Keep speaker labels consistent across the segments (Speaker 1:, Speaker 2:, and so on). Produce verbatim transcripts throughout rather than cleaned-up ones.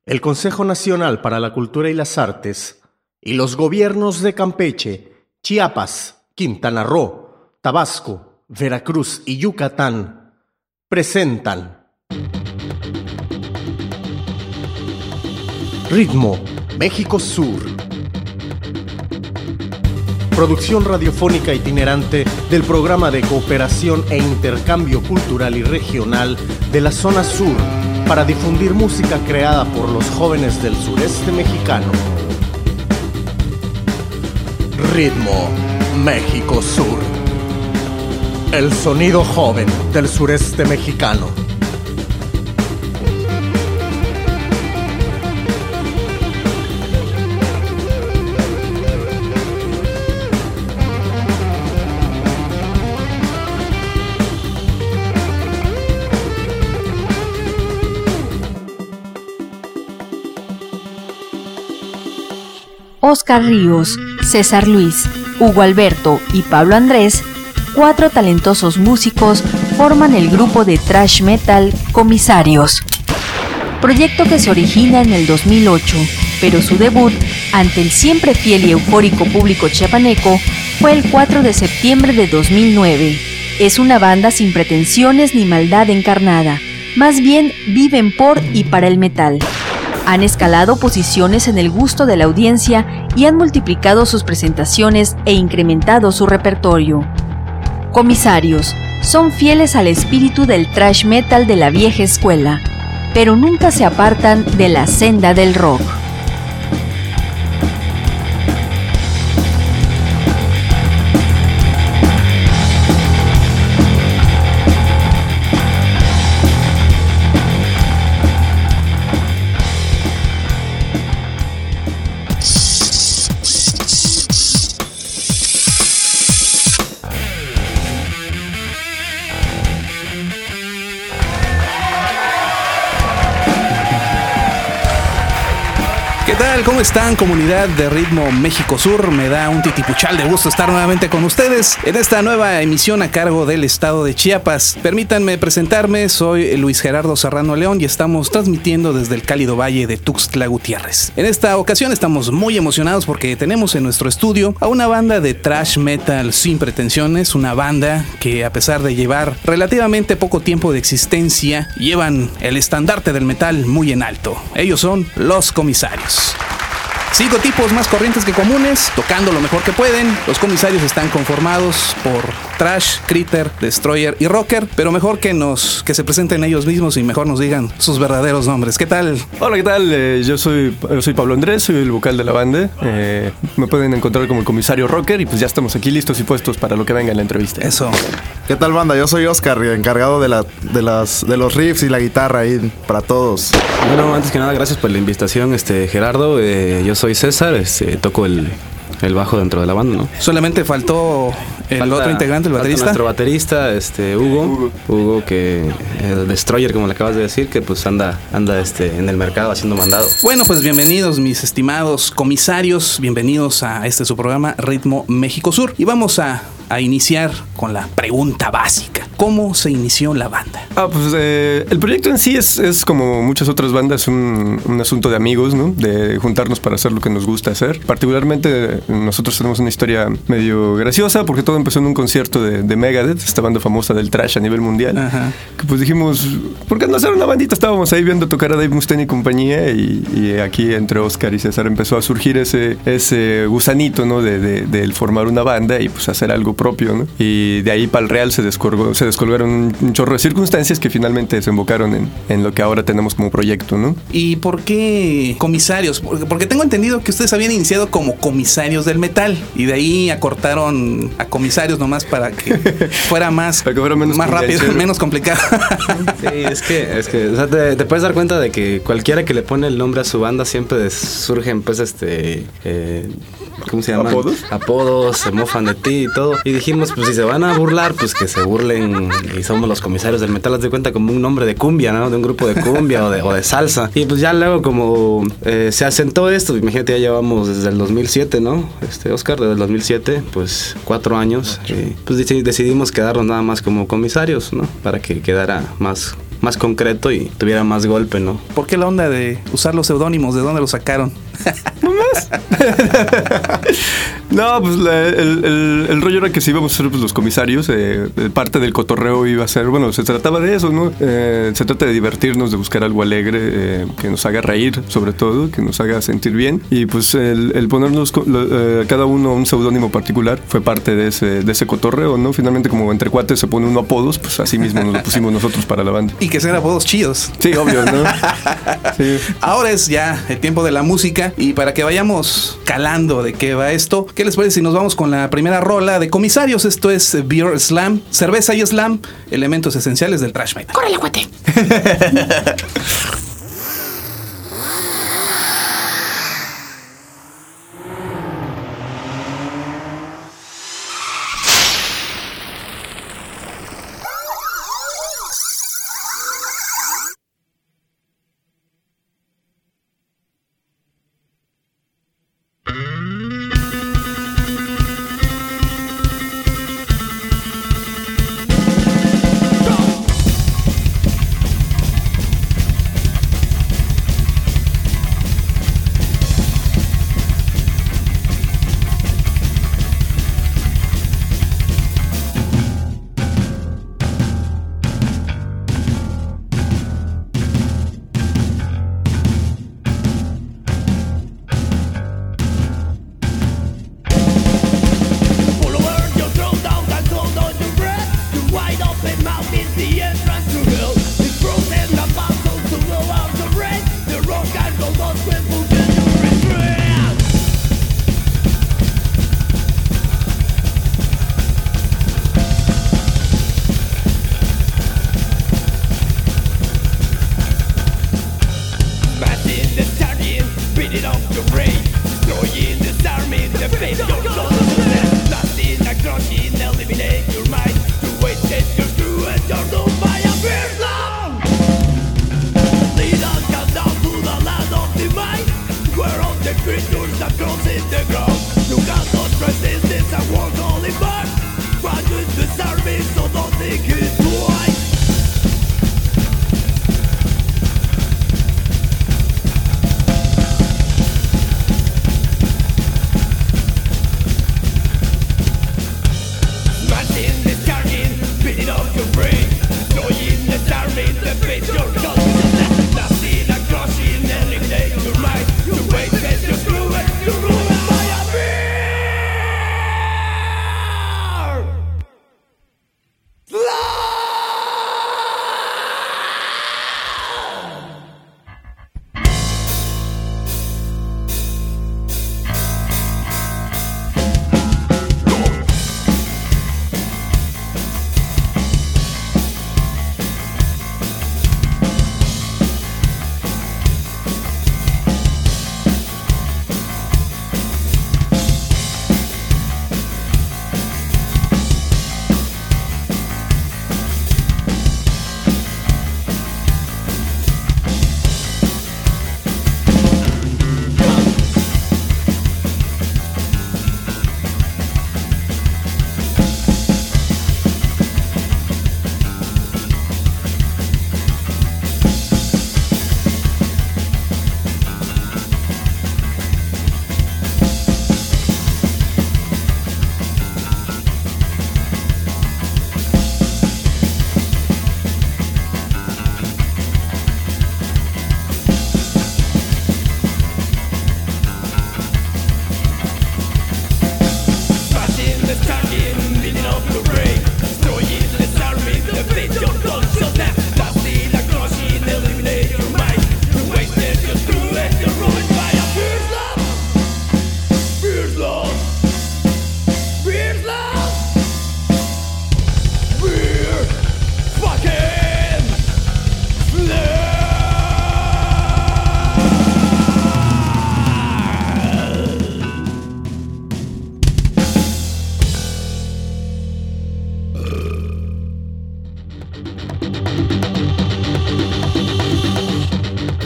Speaker 1: el Consejo Nacional para la Cultura y las Artes y los gobiernos de Campeche, Chiapas, Quintana Roo, Tabasco, Veracruz y Yucatán presentan Ritmo México Sur, producción radiofónica itinerante del Programa de Cooperación e Intercambio Cultural y Regional de la Zona Sur para difundir música creada por los jóvenes del sureste mexicano. Ritmo México Sur, el sonido joven del sureste mexicano.
Speaker 2: Oscar Ríos, César Luis, Hugo Alberto y Pablo Andrés, cuatro talentosos músicos, forman el grupo de thrash metal Comisarios. Proyecto que se origina en el dos mil ocho, pero su debut ante el siempre fiel y eufórico público chiapaneco fue el cuatro de septiembre de dos mil nueve. Es una banda sin pretensiones ni maldad encarnada, más bien viven por y para el metal. Han escalado posiciones en el gusto de la audiencia y han multiplicado sus presentaciones e incrementado su repertorio. Comisarios son fieles al espíritu del thrash metal de la vieja escuela, pero nunca se apartan de la senda del rock.
Speaker 3: ¿Cómo están, comunidad de Ritmo México Sur? Me da un titipuchal de gusto estar nuevamente con ustedes en esta nueva emisión a cargo del estado de Chiapas. Permítanme presentarme, soy Luis Gerardo Serrano León y estamos transmitiendo desde el cálido valle de Tuxtla Gutiérrez. En esta ocasión estamos muy emocionados porque tenemos en nuestro estudio a una banda de thrash metal sin pretensiones, una banda que, a pesar de llevar relativamente poco tiempo de existencia, llevan el estandarte del metal muy en alto. Ellos son Los Comisarios. Cinco tipos más corrientes que comunes, tocando lo mejor que pueden. Los Comisarios están conformados por thrash, critter, destroyer y rocker, pero mejor que nos que se presenten ellos mismos y mejor nos digan sus verdaderos nombres. ¿Qué tal?
Speaker 4: Hola, ¿qué tal? Eh, yo soy yo soy Pablo Andrés, soy el vocal de la banda. Eh, me pueden encontrar como el Comisario Rocker y pues ya estamos aquí listos y puestos para lo que venga en la entrevista.
Speaker 3: Eso.
Speaker 5: ¿Qué tal, banda? Yo soy Oscar, encargado de, la, de, las, de los riffs y la guitarra ahí para todos.
Speaker 6: Bueno, antes que nada, gracias por la invitación, este Gerardo. Eh, yo soy César, este, toco el, el bajo dentro de la banda, ¿no?
Speaker 3: Solamente faltó el falta, otro integrante, el baterista.
Speaker 6: Nuestro baterista, este Hugo, Hugo, Hugo que el Destroyer, como le acabas de decir, que pues anda, anda este, en el mercado haciendo mandado.
Speaker 3: Bueno, pues bienvenidos, mis estimados comisarios, bienvenidos a este su programa Ritmo México Sur. Y vamos a, a iniciar con la pregunta básica. ¿Cómo se inició la banda?
Speaker 4: Ah, pues eh, el proyecto en sí es, es como muchas otras bandas, un, un asunto de amigos, ¿no? De juntarnos para hacer lo que nos gusta hacer. Particularmente nosotros tenemos una historia medio graciosa porque todo empezó en un concierto de, de Megadeth, esta banda famosa del thrash a nivel mundial. Ajá. Que pues dijimos, ¿por qué no hacer una bandita? Estábamos ahí viendo tocar a Dave Mustaine y compañía y, y aquí entre Oscar y César empezó a surgir ese, ese gusanito, ¿no? De, de, de formar una banda y pues hacer algo propio, ¿no? Y de ahí para el real se descolgó, se descolgaron un, un chorro de circunstancias que finalmente desembocaron en, en lo que ahora tenemos como proyecto, ¿no?
Speaker 3: ¿Y por qué Comisarios? Porque, porque tengo entendido que ustedes habían iniciado como Comisarios del Metal y de ahí acortaron a Comisarios nomás para que fuera más,
Speaker 4: para que fuera menos
Speaker 3: más rápido, menos complicado.
Speaker 6: Sí, es que, es que o sea, te, te puedes dar cuenta de que cualquiera que le pone el nombre a su banda siempre surgen pues este... Eh, ¿cómo se llaman?
Speaker 4: ¿Apodos?
Speaker 6: Apodos, se mofan de ti y todo. Y dijimos, pues si se van a burlar, pues que se burlen y somos los Comisarios del Metal. Haz de cuenta como un nombre de cumbia, ¿no? De un grupo de cumbia o, de, o de salsa. Y pues ya luego como eh, se asentó esto, imagínate, ya llevamos desde el dos mil siete, ¿no? Este, Oscar, desde el dos mil siete, pues cuatro años. Y pues decidimos quedarnos nada más como Comisarios, ¿no? Para que quedara más más concreto y tuviera más golpe, ¿no?
Speaker 3: ¿Por qué la onda de usar los seudónimos? ¿De dónde los sacaron?
Speaker 4: No, pues la, el, el, el rollo era que si íbamos a ser pues, los comisarios, eh, parte del cotorreo iba a ser, bueno, se trataba de eso, ¿no? Eh, se trata de divertirnos, de buscar algo alegre, eh, que nos haga reír, sobre todo, que nos haga sentir bien. Y pues el, el ponernos eh, cada uno un seudónimo particular fue parte de ese, de ese cotorreo, ¿no? Finalmente, como entre cuates se pone uno apodos, pues así mismo nos lo pusimos nosotros para la banda.
Speaker 3: Y que sean apodos chidos.
Speaker 4: Sí, obvio, ¿no? Sí.
Speaker 3: Ahora es ya el tiempo de la música y para que vayamos calando de qué va esto, ¿qué les parece si nos vamos con la primera rola de Comisarios? Esto es Beer Slam, cerveza y slam, elementos esenciales del thrash metal.
Speaker 7: ¡Córrele, cuate!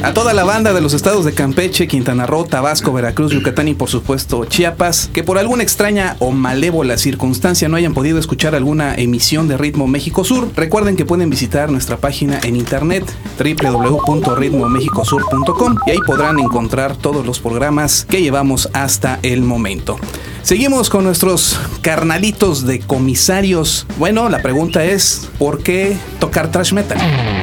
Speaker 3: A toda la banda de los estados de Campeche, Quintana Roo, Tabasco, Veracruz, Yucatán y por supuesto Chiapas, que por alguna extraña o malévola circunstancia no hayan podido escuchar alguna emisión de Ritmo México Sur, recuerden que pueden visitar nuestra página en internet doble u doble u doble u punto ritmo méxico sur punto com y ahí podrán encontrar todos los programas que llevamos hasta el momento. Seguimos con nuestros carnalitos de comisarios. Bueno, la pregunta es, ¿por qué tocar thrash metal?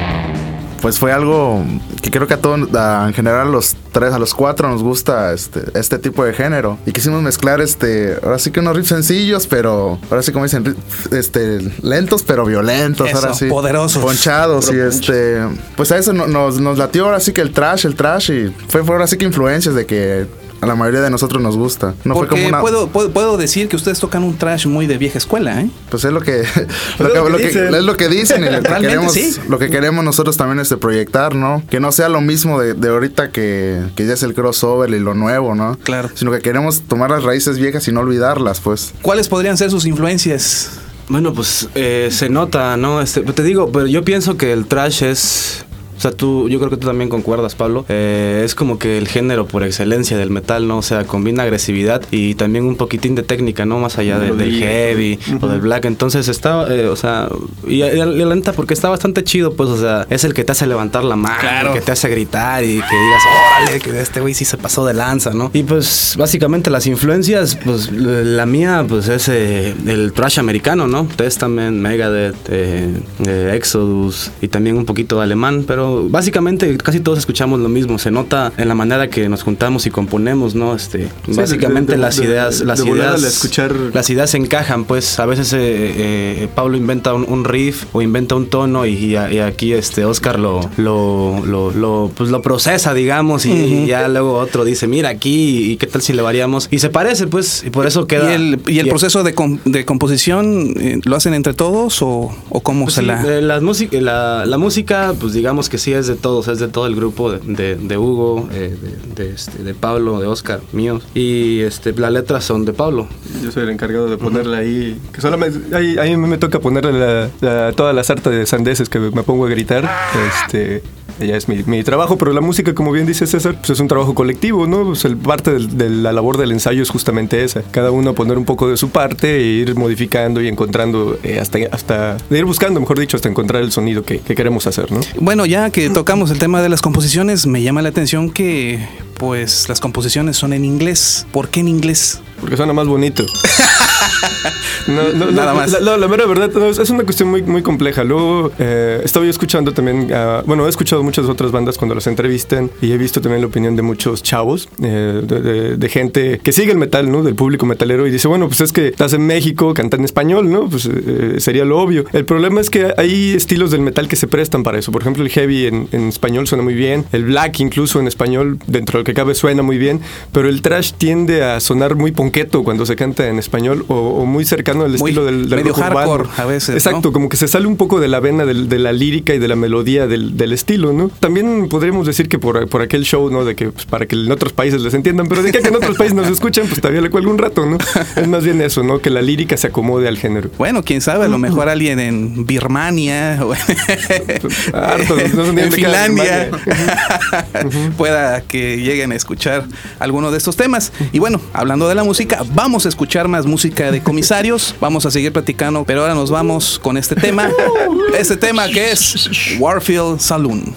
Speaker 5: Pues fue algo que creo que a todos, a, en general a los tres, a los cuatro nos gusta este, este tipo de género. Y quisimos mezclar este, ahora sí que unos riffs sencillos, pero ahora sí como dicen, este, lentos pero violentos,
Speaker 3: eso,
Speaker 5: ahora sí.
Speaker 3: Poderosos.
Speaker 5: Ponchados. Puro y poncho. este, pues a eso no, nos, nos latió ahora sí que el thrash, el thrash y fue, fue ahora sí que influencias de que a la mayoría de nosotros nos gusta. No
Speaker 3: Porque
Speaker 5: fue como una...
Speaker 3: puedo, puedo, puedo decir que ustedes tocan un thrash muy de vieja escuela, ¿eh?
Speaker 5: Pues es lo que, lo que, lo que, es lo que dicen y lo que queremos,
Speaker 3: sí.
Speaker 5: Lo que queremos nosotros también es de proyectar, ¿no? Que no sea lo mismo de, de ahorita que, que ya es el crossover y lo nuevo, ¿no?
Speaker 3: Claro.
Speaker 5: Sino que queremos tomar las raíces viejas y no olvidarlas, pues.
Speaker 3: ¿Cuáles podrían ser sus influencias?
Speaker 6: Bueno, pues eh, se nota, ¿no? Este, te digo, pero yo pienso que el thrash es... O sea, tú, yo creo que tú también concuerdas, Pablo. Eh, es como que el género por excelencia del metal, ¿no? O sea, combina agresividad y también un poquitín de técnica, ¿no? Más allá de, del heavy uh-huh. o del black. Entonces está, eh, o sea, y, y, y la neta, porque está bastante chido, pues, o sea, es el que te hace levantar la mano, claro. que te hace gritar y que digas, órale, que este güey sí se pasó de lanza, ¿no? Y pues, básicamente las influencias, pues, la mía, pues, es eh, el thrash americano, ¿no? Testament, Megadeth, eh, eh, Exodus y también un poquito de alemán, pero básicamente casi todos escuchamos lo mismo. Se nota en la manera que nos juntamos y componemos, ¿no? Este, sí, básicamente de, de, las de, ideas, de, las de ideas,
Speaker 4: escuchar...
Speaker 6: las ideas se encajan, pues. A veces eh, eh, Pablo inventa un, un riff o inventa un tono y, y, y aquí este Oscar lo, lo, lo, lo, pues lo procesa, digamos, y, uh-huh. y ya luego otro dice, mira aquí, y qué tal si le variamos. Y se parece, pues, y por eso queda.
Speaker 3: ¿Y el, y el y proceso de, com, de composición eh, lo hacen entre todos o, o cómo
Speaker 6: pues
Speaker 3: se
Speaker 6: sí,
Speaker 3: la...?
Speaker 6: Eh, la, música, la, la música, pues digamos que sí es de todos, es de todo el grupo de, de, de Hugo, eh, de, de, este, de Pablo, de Oscar, míos, y este, las letras son de Pablo.
Speaker 4: Yo soy el encargado de ponerla uh-huh. ahí, que solamente ahí, ahí me toca ponerle la, la, toda la sarta de sandeces que me pongo a gritar, este... ya es mi, mi trabajo, pero la música, como bien dice César, pues es un trabajo colectivo, ¿no? Pues el parte de, de la labor del ensayo es justamente esa, cada uno poner un poco de su parte e ir modificando y encontrando, eh, hasta, hasta de ir buscando, mejor dicho, hasta encontrar el sonido que, que queremos hacer, ¿no?
Speaker 3: Bueno, ya que tocamos el tema de las composiciones, me llama la atención que, pues, las composiciones son en inglés. ¿Por qué en inglés?
Speaker 4: Porque suena más bonito. No, no,
Speaker 3: Nada
Speaker 4: no,
Speaker 3: más.
Speaker 4: La, la, la mera verdad, no, es una cuestión muy, muy compleja. Luego, eh, estaba yo escuchando también, uh, bueno, he escuchado muchas otras bandas cuando las entrevistan y he visto también la opinión de muchos chavos, eh, de, de, de gente que sigue el metal, ¿no? Del público metalero y dice, bueno, pues es que estás en México, cantan en español, ¿no? Pues eh, sería lo obvio. El problema es que hay estilos del metal que se prestan para eso. Por ejemplo, el heavy en, en español suena muy bien, el black incluso en español, dentro de lo que cabe, suena muy bien, pero el thrash tiende a sonar muy ponqueto cuando se canta en español o, o muy cercano al estilo muy, del, del
Speaker 3: medio
Speaker 4: rock
Speaker 3: hardcore
Speaker 4: urbano.
Speaker 3: A veces,
Speaker 4: exacto,
Speaker 3: ¿no?
Speaker 4: Como que se sale un poco de la vena del, de la lírica y de la melodía del, del estilo, ¿no? También podríamos decir que por, por aquel show, ¿no? De que pues, para que en otros países les entiendan, pero de que, que en otros países nos escuchan, pues todavía le cuelgo un rato, ¿no? Es más bien eso, ¿no? Que la lírica se acomode al género.
Speaker 3: Bueno, quién sabe, a lo mejor alguien en Birmania o
Speaker 4: Harto, no son
Speaker 3: en Finlandia uh-huh. pueda que lleguen a escuchar alguno de estos temas. Y bueno, hablando de la música, vamos a escuchar más música de Comisarios, vamos a seguir platicando, pero ahora nos vamos con este tema, este tema que es Warfield Saloon.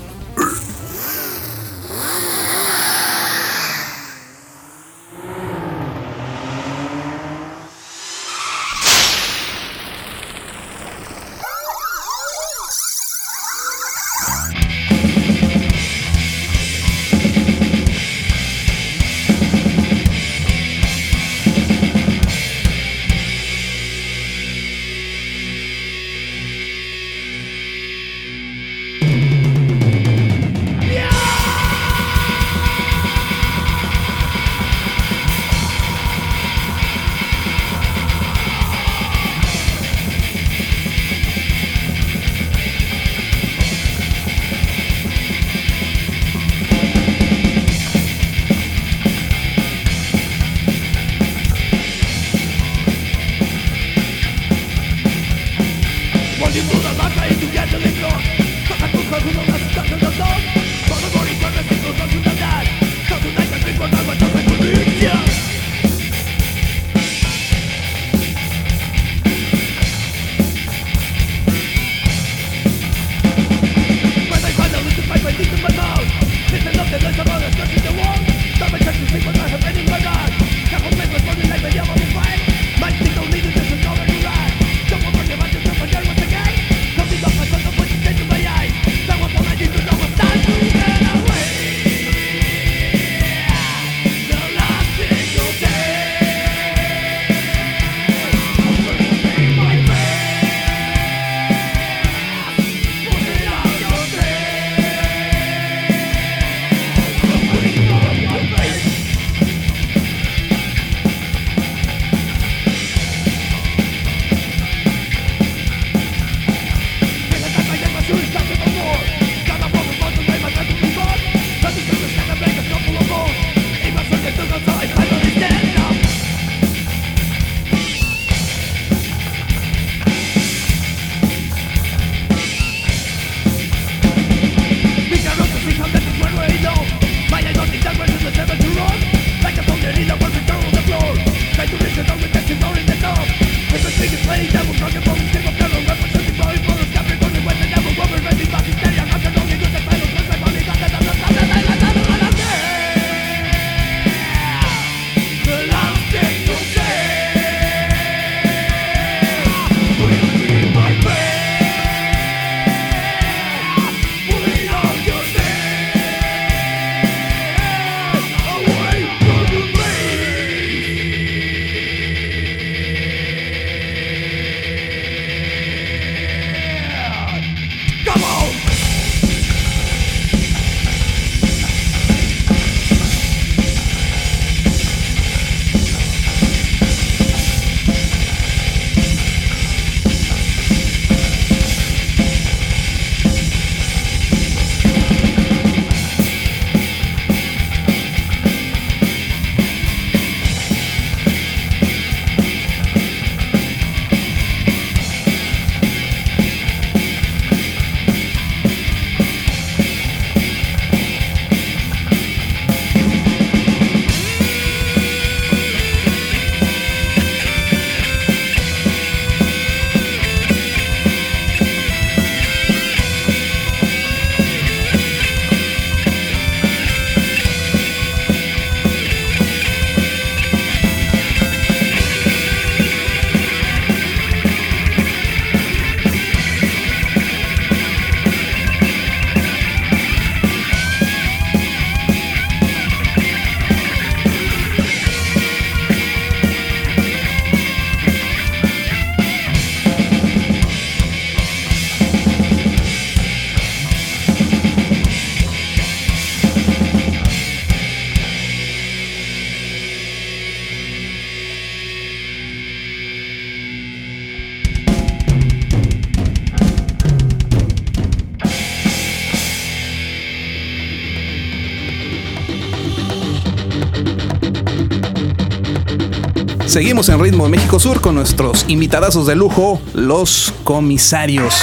Speaker 3: Seguimos en Ritmo de México Sur con nuestros invitadazos de lujo, los comisarios.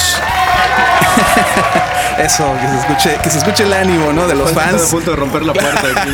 Speaker 3: Eso, que se escuche, que se escuche el ánimo, ¿no? De los fans.
Speaker 4: Estoy a punto de romper la puerta aquí.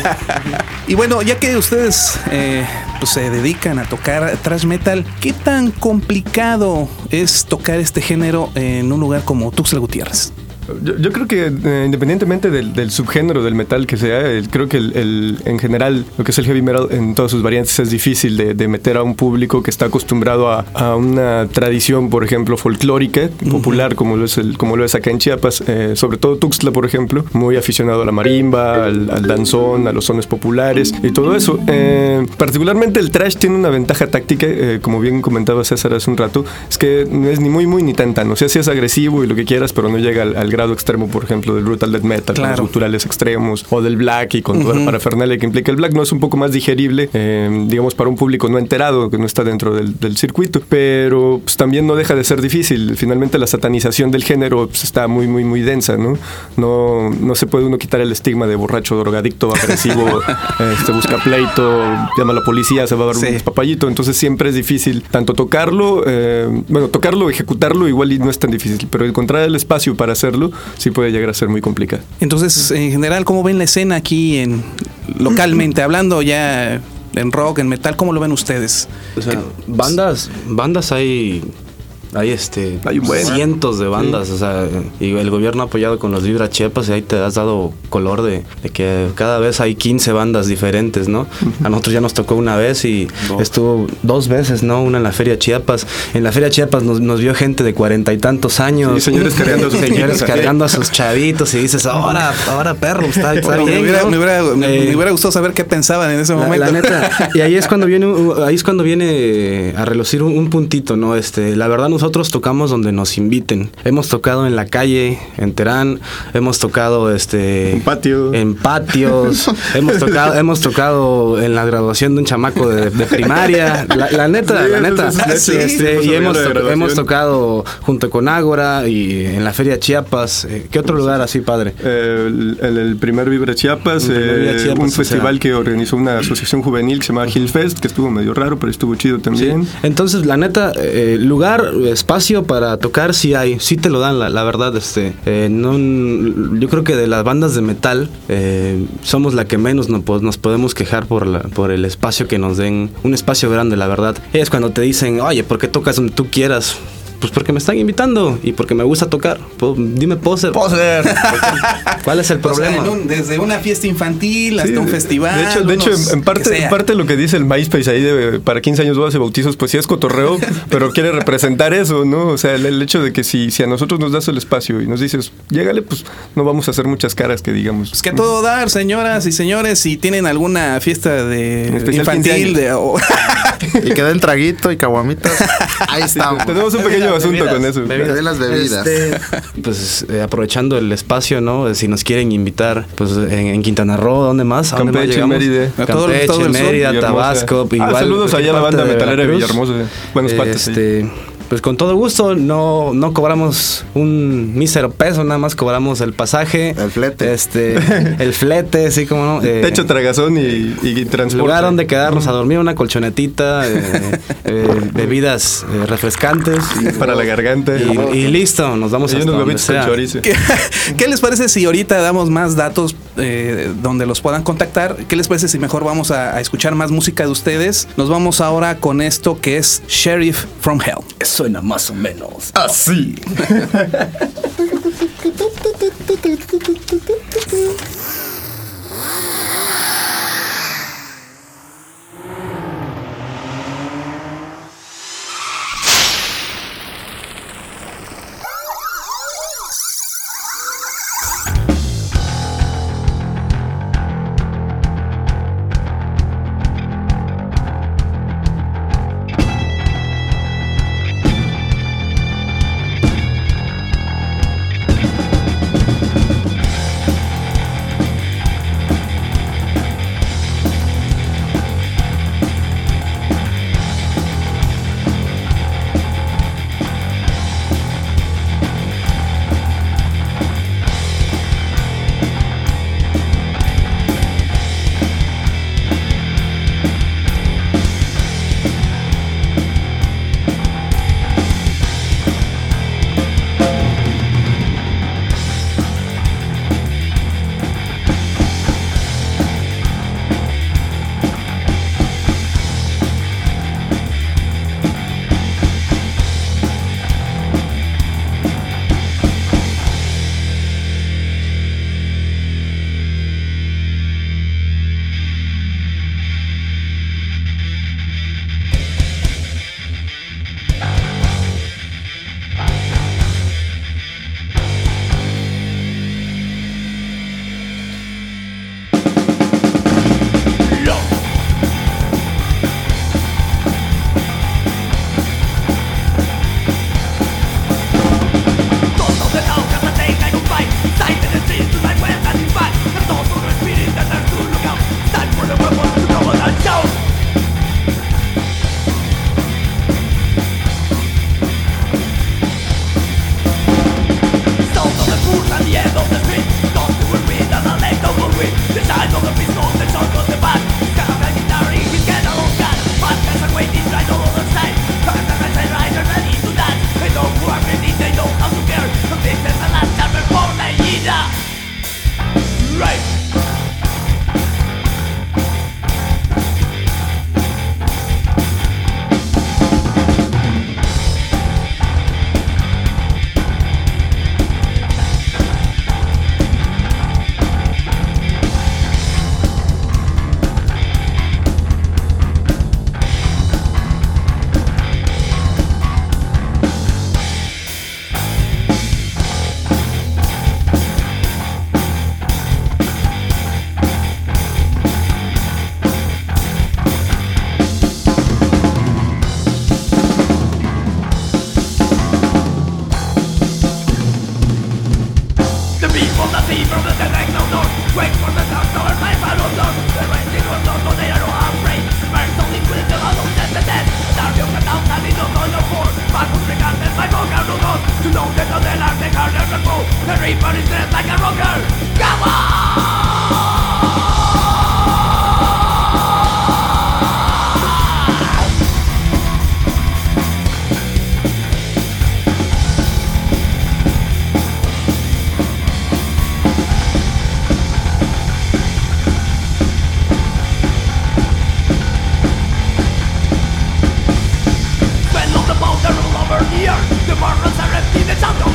Speaker 3: Y bueno, ya que ustedes eh, pues se dedican a tocar thrash metal, ¿qué tan complicado es tocar este género en un lugar como Tuxtla Gutiérrez?
Speaker 4: Yo, yo creo que eh, independientemente del, del subgénero del metal que sea, el, creo que el, el, en general lo que es el heavy metal en todas sus variantes es difícil de, de meter a un público que está acostumbrado a, a una tradición, por ejemplo, folclórica, popular, uh-huh. como, lo es el, como lo es acá en Chiapas, eh, sobre todo Tuxtla, por ejemplo, muy aficionado a la marimba, al, al danzón, a los sones populares y todo eso. Eh, particularmente el thrash tiene una ventaja táctica, eh, como bien comentaba César hace un rato, es que no es ni muy muy ni tan tan, o sea, sí es agresivo y lo que quieras, pero no llega al, al grado extremo, por ejemplo, del brutal death metal, claro. con los guturales extremos, o del black y con uh-huh. toda la parafernalia que implica el black. No es un poco más digerible, eh, digamos, para un público no enterado, que no está dentro del, del circuito, pero pues, también no deja de ser difícil. Finalmente la satanización del género pues, está muy, muy, muy densa, ¿no? No, no se puede uno quitar el estigma de borracho, drogadicto, agresivo, este, busca pleito, llama a la policía, se va a dar sí. un despapallito. Entonces siempre es difícil tanto tocarlo, eh, bueno, tocarlo, ejecutarlo igual y no es tan difícil, pero encontrar el espacio para hacerlo sí puede llegar a ser muy complicado.
Speaker 3: Entonces, en general, ¿cómo ven la escena aquí en localmente? Hablando ya en rock, en metal, ¿cómo lo ven ustedes?
Speaker 6: O sea, bandas, bandas hay... Hay este
Speaker 4: hay un buen.
Speaker 6: cientos de bandas, sí. o sea, y el gobierno ha apoyado con los Vibra Chiapas y ahí te has dado color de, de que cada vez hay quince bandas diferentes, ¿no? Uh-huh. A nosotros ya nos tocó una vez y no. estuvo dos veces, ¿no? Una en la Feria Chiapas. En la Feria Chiapas nos, nos vio gente de cuarenta y tantos años.
Speaker 4: Sí, señores cargando a sus
Speaker 6: señores cargando a sus chavitos y dices, ahora, ahora perro, está, está
Speaker 3: bueno,
Speaker 6: bien.
Speaker 3: Me hubiera,
Speaker 6: ¿no?
Speaker 3: me, hubiera,
Speaker 6: eh,
Speaker 3: me hubiera gustado saber qué pensaban en ese
Speaker 6: la,
Speaker 3: momento.
Speaker 6: La neta. Y ahí es cuando viene, ahí es cuando viene a relucir un, un puntito, ¿no? Este, la verdad nosotros tocamos donde nos inviten. Hemos tocado en la calle, en Terán, hemos tocado este
Speaker 4: en patio,
Speaker 6: en patios, hemos tocado, hemos tocado en la graduación de un chamaco de, de primaria. La, la neta, sí, la neta. Sí, este, y hemos, to- hemos tocado junto con Ágora y en la Feria Chiapas. ¿Qué otro lugar así, padre?
Speaker 4: Eh, el, el, el primer Vibra Chiapas,
Speaker 6: el primer
Speaker 4: eh,
Speaker 6: Chiapas
Speaker 4: un festival
Speaker 6: sea.
Speaker 4: que organizó una asociación juvenil que se llama Hillfest, que estuvo medio raro, pero estuvo chido también.
Speaker 6: Sí. Entonces, la neta, eh, lugar, espacio para tocar sí hay, sí te lo dan, la, la verdad. Este, eh, no, yo creo que de las bandas de metal eh, somos la que menos nos, nos podemos quejar por, la, por el espacio que nos den, un espacio grande, la verdad. Es cuando te dicen, oye, ¿por qué tocas donde tú quieras? Pues porque me están invitando y porque me gusta tocar. Pues, dime, poser.
Speaker 3: Poser.
Speaker 6: ¿Cuál es el problema?
Speaker 3: O sea, un, desde una fiesta infantil hasta sí, un festival.
Speaker 4: De hecho, de hecho en, en, parte, en parte lo que dice el MySpace ahí de para quince años bodas y bautizos, pues sí es cotorreo, pero quiere representar eso, ¿no? O sea, el, el hecho de que si, si a nosotros nos das el espacio y nos dices, llégale, pues no vamos a hacer muchas caras que digamos.
Speaker 3: Pues que a todo dar, señoras y señores, si tienen alguna fiesta de infantil de, oh.
Speaker 5: y que den traguito y caguamitas, ahí estamos.
Speaker 4: Sí, tenemos un pequeño asunto bebidas, con eso.
Speaker 5: Bebidas, las bebidas.
Speaker 6: Este, pues eh, aprovechando el espacio, ¿no? Si nos quieren invitar, pues en, en Quintana Roo, ¿dónde más? ¿A
Speaker 4: Campeche,
Speaker 6: dónde más
Speaker 4: Mérida.
Speaker 6: Campeche, todo Mérida, Tabasco.
Speaker 4: Ah,
Speaker 6: igual,
Speaker 4: saludos allá a la banda metalera de Villahermosa. Buenos cuates.
Speaker 6: Este... Pues con todo gusto, no, no cobramos un mísero peso, nada más cobramos el pasaje,
Speaker 5: el flete,
Speaker 6: este, el flete, así como no,
Speaker 4: eh, techo, tragazón y, y transporte.
Speaker 6: Lugar donde quedarnos a dormir, una colchonetita, eh, eh, bebidas eh, refrescantes
Speaker 4: para la garganta
Speaker 6: y, y listo, nos vamos a
Speaker 4: unos huevitos con chorizo.
Speaker 3: ¿Qué, ¿Qué les parece si ahorita damos más datos eh, donde los puedan contactar? ¿Qué les parece si mejor vamos a, a escuchar más música de ustedes? Nos vamos ahora con esto que es Sheriff from Hell.
Speaker 6: Suena más o menos
Speaker 4: así.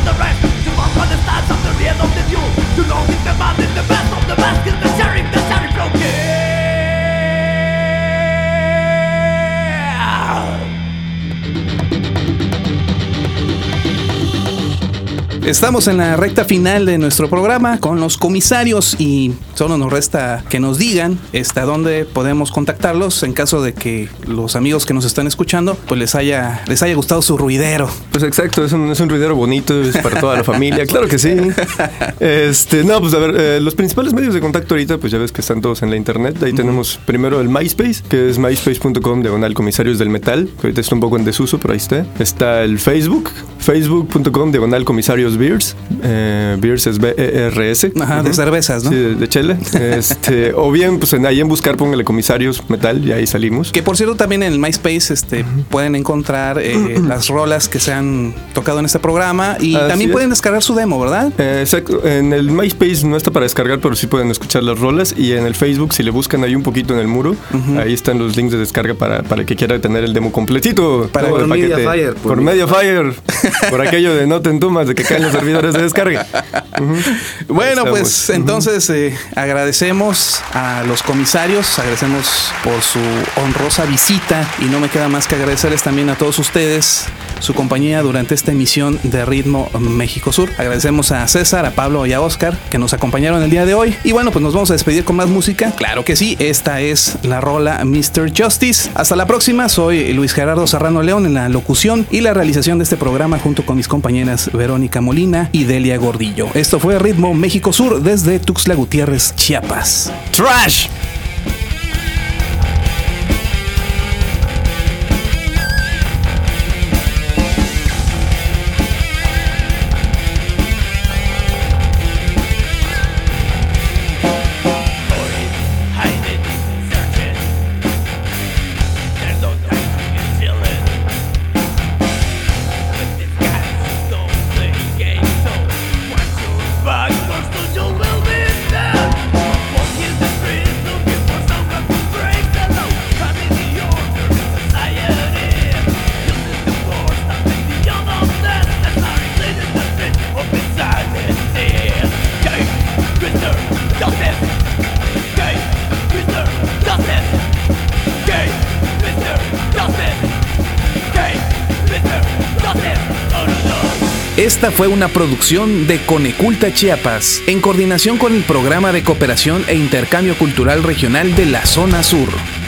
Speaker 3: Estamos en la recta final de nuestro programa con los comisarios y solo nos resta que nos digan hasta dónde podemos contactarlos en caso de que los amigos que nos están escuchando pues les haya les haya gustado su ruidero.
Speaker 4: Pues exacto, es un, es un ruidero bonito, es para toda la familia, claro que sí. Este, no, pues a ver, eh, los principales medios de contacto ahorita, pues ya ves que están todos en la internet. Ahí uh-huh. tenemos primero el MySpace, que es myspace punto com diagonal comisarios del metal, que ahorita está un poco en desuso, pero ahí está. Está el Facebook, facebook punto com diagonal comisarios Beers. Eh, Beers es B E R S.
Speaker 3: Ajá, uh-huh. de cervezas, ¿no?
Speaker 4: Sí, de, de chela. Este, o bien, pues en, ahí en buscar, póngale comisarios metal y ahí salimos.
Speaker 3: Que por cierto, también en el MySpace este, uh-huh. pueden encontrar eh, uh-huh. las rolas que se han tocado en este programa y Así también es. pueden descargar su demo, ¿verdad?
Speaker 4: Eh, exacto. En el MySpace no está para descargar, pero sí pueden escuchar las rolas. Y en el Facebook, si le buscan ahí un poquito en el muro, uh-huh. ahí están los links de descarga para, para el que quiera tener el demo completito.
Speaker 6: Para por Mediafire.
Speaker 4: Por, por Mediafire. Por aquello de no te entumas de que caen los servidores de descarga. Uh-huh.
Speaker 3: Bueno, pues uh-huh. entonces eh, agradecemos a los comisarios, agradecemos por su honrosa visita y no me queda más que agradecerles también a todos ustedes su compañía durante esta emisión de Ritmo México Sur. Agradecemos a César, a Pablo y a Oscar que nos acompañaron el día de hoy. Y bueno, pues nos vamos a despedir con más música. Claro que sí, esta es la rola mister Justice. Hasta la próxima, soy Luis Gerardo Serrano León en la locución y la realización de este programa junto con mis compañeras Verónica Molina y Delia Gordillo. Esto fue Ritmo México Sur desde Tuxtla Gutiérrez, Chiapas. ¡Trash! Esta fue una producción de Coneculta Chiapas, en coordinación con el Programa de Cooperación e Intercambio Cultural Regional de la Zona Sur.